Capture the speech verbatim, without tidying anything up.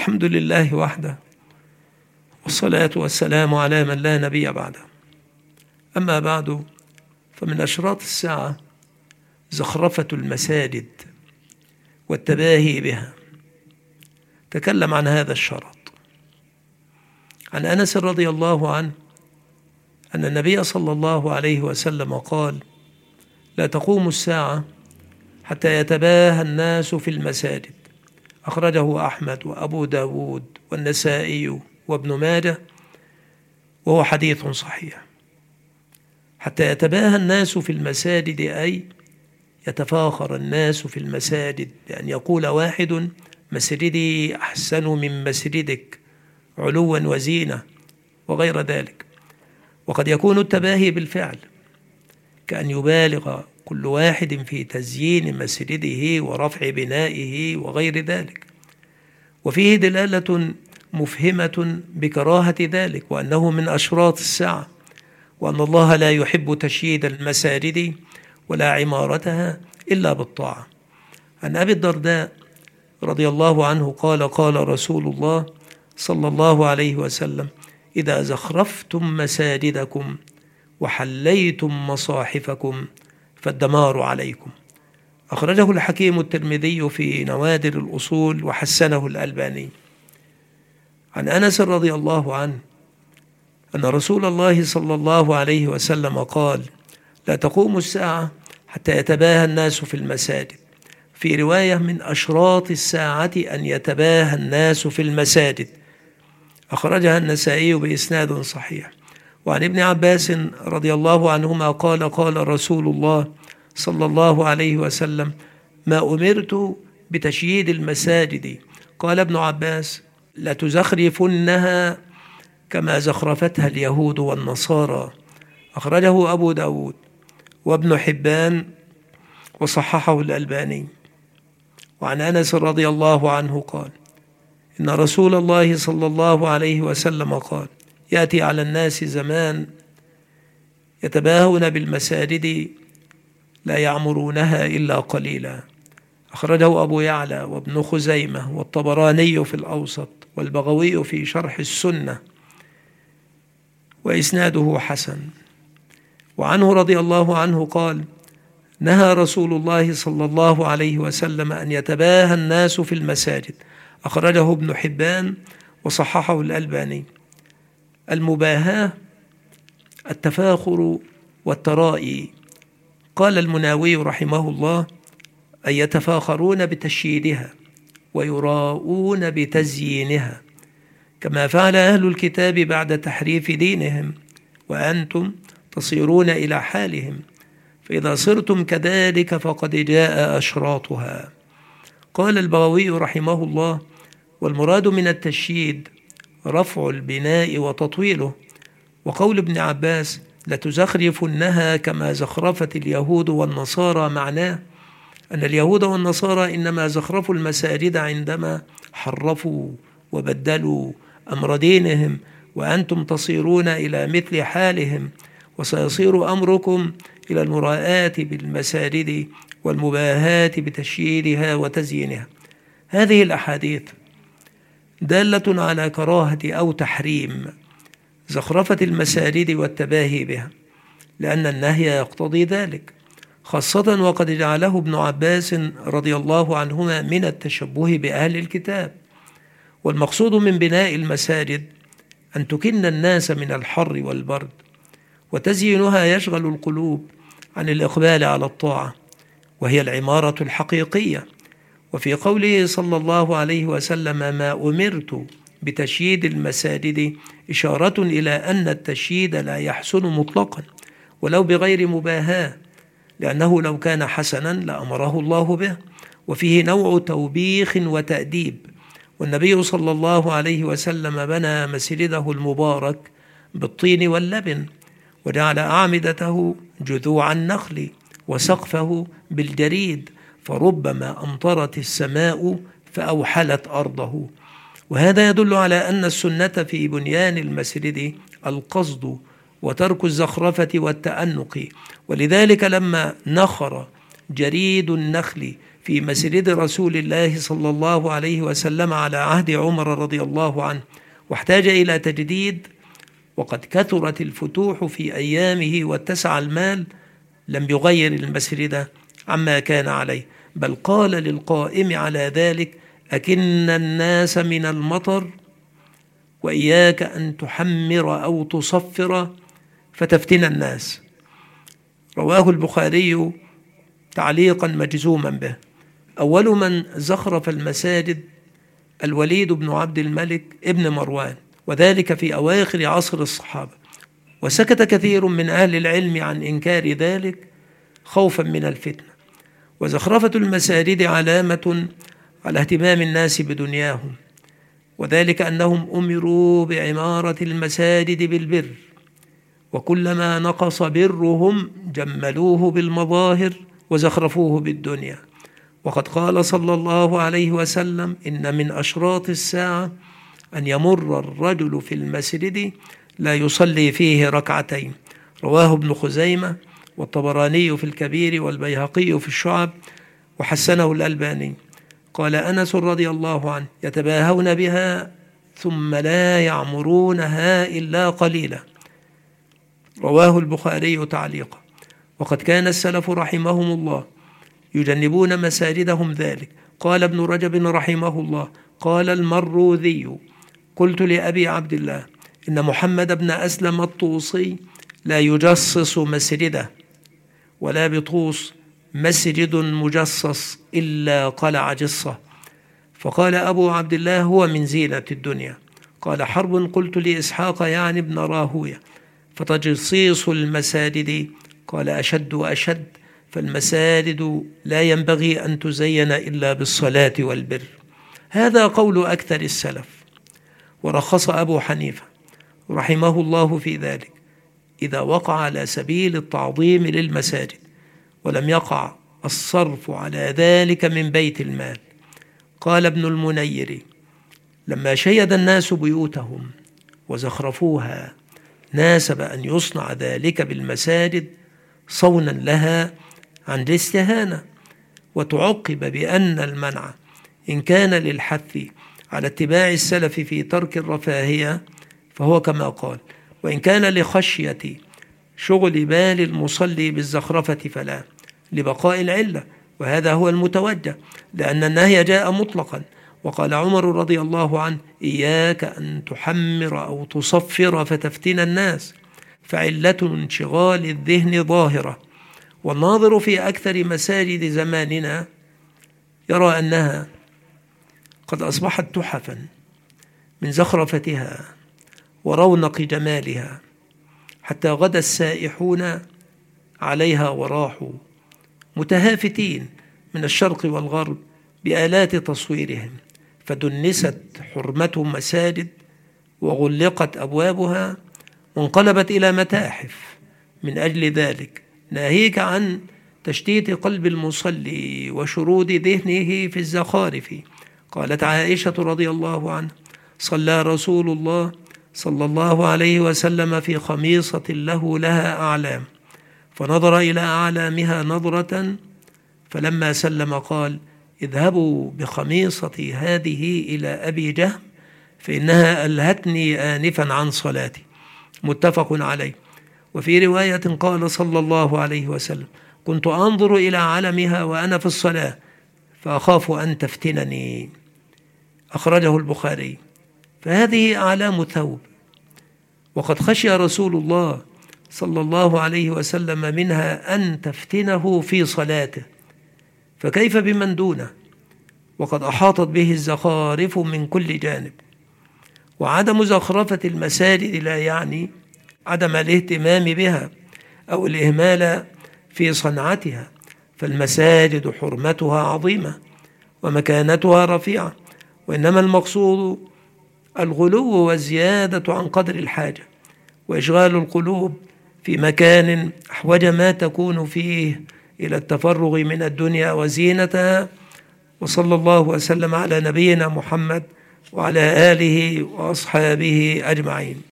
الحمد لله وحده، والصلاة والسلام على من لا نبي بعده. أما بعد، فمن أشراط الساعة زخرفة المساجد والتباهي بها. تكلم عن هذا الشرط عن أنس رضي الله عنه أن النبي صلى الله عليه وسلم قال: لا تقوم الساعة حتى يتباهى الناس في المساجد. أخرجه أحمد وأبو داود والنسائي وابن ماجه، وهو حديث صحيح. حتى يتباهى الناس في المساجد، أي يتفاخر الناس في المساجد بأن يقول واحد: مسجدي أحسن من مسجدك علوا وزينة وغير ذلك. وقد يكون التباهي بالفعل، كأن يبالغ كل واحد في تزيين مسجده ورفع بنائه وغير ذلك. وفيه دلالة مفهمة بكراهة ذلك، وأنه من أشراط الساعة، وأن الله لا يحب تشييد المساجد ولا عمارتها إلا بالطاعة. عن أبي الدرداء رضي الله عنه قال: قال رسول الله صلى الله عليه وسلم: إذا زخرفتم مساجدكم وحليتم مصاحفكم فالدمار عليكم. أخرجه الحكيم الترمذي في نوادر الأصول وحسنه الألباني. عن أنس رضي الله عنه أن رسول الله صلى الله عليه وسلم قال: لا تقوم الساعة حتى يتباهى الناس في المساجد. في رواية: من أشراط الساعة أن يتباهى الناس في المساجد. أخرجها النسائي بإسناد صحيح. وعن ابن عباس رضي الله عنهما قال: قال رسول الله صلى الله عليه وسلم: ما أمرت بتشييد المساجد. قال ابن عباس: لتزخرفنها كما زخرفتها اليهود والنصارى. أخرجه أبو داود وابن حبان وصححه الألباني. وعن أنس رضي الله عنه قال: إن رسول الله صلى الله عليه وسلم قال: يأتي على الناس زمان يتباهون بالمساجد لا يعمرونها إلا قليلا. أخرجه أبو يعلى وابن خزيمة والطبراني في الأوسط والبغوي في شرح السنة، وإسناده حسن. وعنه رضي الله عنه قال: نهى رسول الله صلى الله عليه وسلم أن يتباهى الناس في المساجد. أخرجه ابن حبان وصححه الألباني. المباهاة التفاخر والترائي. قال المناوي رحمه الله: أن يتفاخرون بتشييدها ويراؤون بتزيينها، كما فعل أهل الكتاب بعد تحريف دينهم، وأنتم تصيرون إلى حالهم، فإذا صرتم كذلك فقد جاء أشراطها. قال البغوي رحمه الله: والمراد من التشييد رفع البناء وتطويله. وقول ابن عباس: لتزخرفنها كما زخرفت اليهود والنصارى، معناه أن اليهود والنصارى إنما زخرفوا المساجد عندما حرفوا وبدلوا أمر دينهم، وأنتم تصيرون إلى مثل حالهم، وسيصير أمركم إلى المراءة بالمساجد والمباهاة بتشييدها وتزيينها. هذه الأحاديث دالة على كراهة أو تحريم زخرفة المساجد والتباهي بها، لأن النهي يقتضي ذلك، خاصة وقد جعله ابن عباس رضي الله عنهما من التشبه بأهل الكتاب. والمقصود من بناء المساجد أن تكن الناس من الحر والبرد، وتزيينها يشغل القلوب عن الإقبال على الطاعة، وهي العمارة الحقيقية. وفي قوله صلى الله عليه وسلم: ما أمرت بتشييد المساجد، إشارة إلى أن التشييد لا يحسن مطلقا ولو بغير مباهاة، لأنه لو كان حسنا لأمره الله به، وفيه نوع توبيخ وتأديب. والنبي صلى الله عليه وسلم بنى مسجده المبارك بالطين واللبن، وجعل أعمدته جذوع النخل، وسقفه بالجريد، فربما أمطرت السماء فأوحلت أرضه. وهذا يدل على أن السنة في بنيان المسجد القصد وترك الزخرفة والتأنق. ولذلك لما نخر جريد النخل في مسجد رسول الله صلى الله عليه وسلم على عهد عمر رضي الله عنه، واحتاج إلى تجديد، وقد كثرت الفتوح في أيامه واتسع المال، لم يغير المسجد عما كان عليه، بل قال للقائم على ذلك: أكن الناس من المطر، وإياك أن تحمر أو تصفر فتفتن الناس. رواه البخاري تعليقا مجزوما به. أول من زخرف المساجد الوليد بن عبد الملك ابن مروان، وذلك في أواخر عصر الصحابة، وسكت كثير من أهل العلم عن إنكار ذلك خوفا من الفتنة. وزخرفة المساجد علامة على اهتمام الناس بدنياهم، وذلك أنهم أمروا بعمارة المساجد بالبر، وكلما نقص برهم جملوه بالمظاهر وزخرفوه بالدنيا. وقد قال صلى الله عليه وسلم: إن من أشراط الساعة أن يمر الرجل في المسجد لا يصلي فيه ركعتين. رواه ابن خزيمة والطبراني في الكبير والبيهقي في الشعب، وحسنه الألباني. قال أنس رضي الله عنه: يتباهون بها ثم لا يعمرونها إلا قليلا. رواه البخاري تعليقا. وقد كان السلف رحمهم الله يجنبون مساجدهم ذلك. قال ابن رجب رحمه الله: قال المروذي: قلت لأبي عبد الله إن محمد بن أسلم الطوسي لا يجصص مسجده، ولا بطوس مسجد مجصص إلا قلع جصة. فقال أبو عبد الله: هو من زينة الدنيا. قال حرب: قلت لإسحاق يعني ابن راهوية: فتجصيص المساجد؟ قال: أشد وأشد، فالمساجد لا ينبغي أن تزين إلا بالصلاة والبر. هذا قول أكثر السلف، ورخص أبو حنيفة رحمه الله في ذلك إذا وقع على سبيل التعظيم للمساجد، ولم يقع الصرف على ذلك من بيت المال. قال ابن المنير: لما شيد الناس بيوتهم وزخرفوها ناسب أن يصنع ذلك بالمساجد صونا لها عن الاستهانة، وتعقب بأن المنع إن كان للحث على اتباع السلف في ترك الرفاهية فهو كما قال، وإن كان لخشية شغل بال المصلي بالزخرفة فلا، لبقاء العلة، وهذا هو المتوجه، لأن النهي جاء مطلقا. وقال عمر رضي الله عنه: إياك أن تحمر أو تصفر فتفتن الناس، فعلة انشغال الذهن ظاهرة. والناظر في أكثر مساجد زماننا يرى أنها قد أصبحت تحفا من زخرفتها ورونق جمالها، حتى غدا السائحون عليها وراحوا متهافتين من الشرق والغرب بآلات تصويرهم، فدنست حرمة مساجد وغلقت أبوابها وانقلبت إلى متاحف من أجل ذلك، ناهيك عن تشتيت قلب المصلي وشرود ذهنه في الزخارف. قالت عائشة رضي الله عنها: صلى رسول الله صلى الله عليه وسلم في خميصة له لها أعلام، فنظر إلى أعلامها نظرة، فلما سلم قال: اذهبوا بخميصتي هذه إلى أبي جهم فإنها ألهتني آنفا عن صلاتي. متفق عليه. وفي رواية قال صلى الله عليه وسلم: كنت أنظر إلى علمها وأنا في الصلاة فأخاف أن تفتنني. أخرجه البخاري. فهذه أعلام ثوب، وقد خشي رسول الله صلى الله عليه وسلم منها أن تفتنه في صلاته، فكيف بمن دونه وقد أحاطت به الزخارف من كل جانب. وعدم زخرفة المساجد لا يعني عدم الاهتمام بها أو الإهمال في صنعتها، فالمساجد حرمتها عظيمة ومكانتها رفيعة، وإنما المقصود الغلو والزيادة عن قدر الحاجة، وإشغال القلوب في مكان أحوج ما تكون فيه إلى التفرغ من الدنيا وزينتها. وصلى الله وسلم على نبينا محمد وعلى آله وأصحابه أجمعين.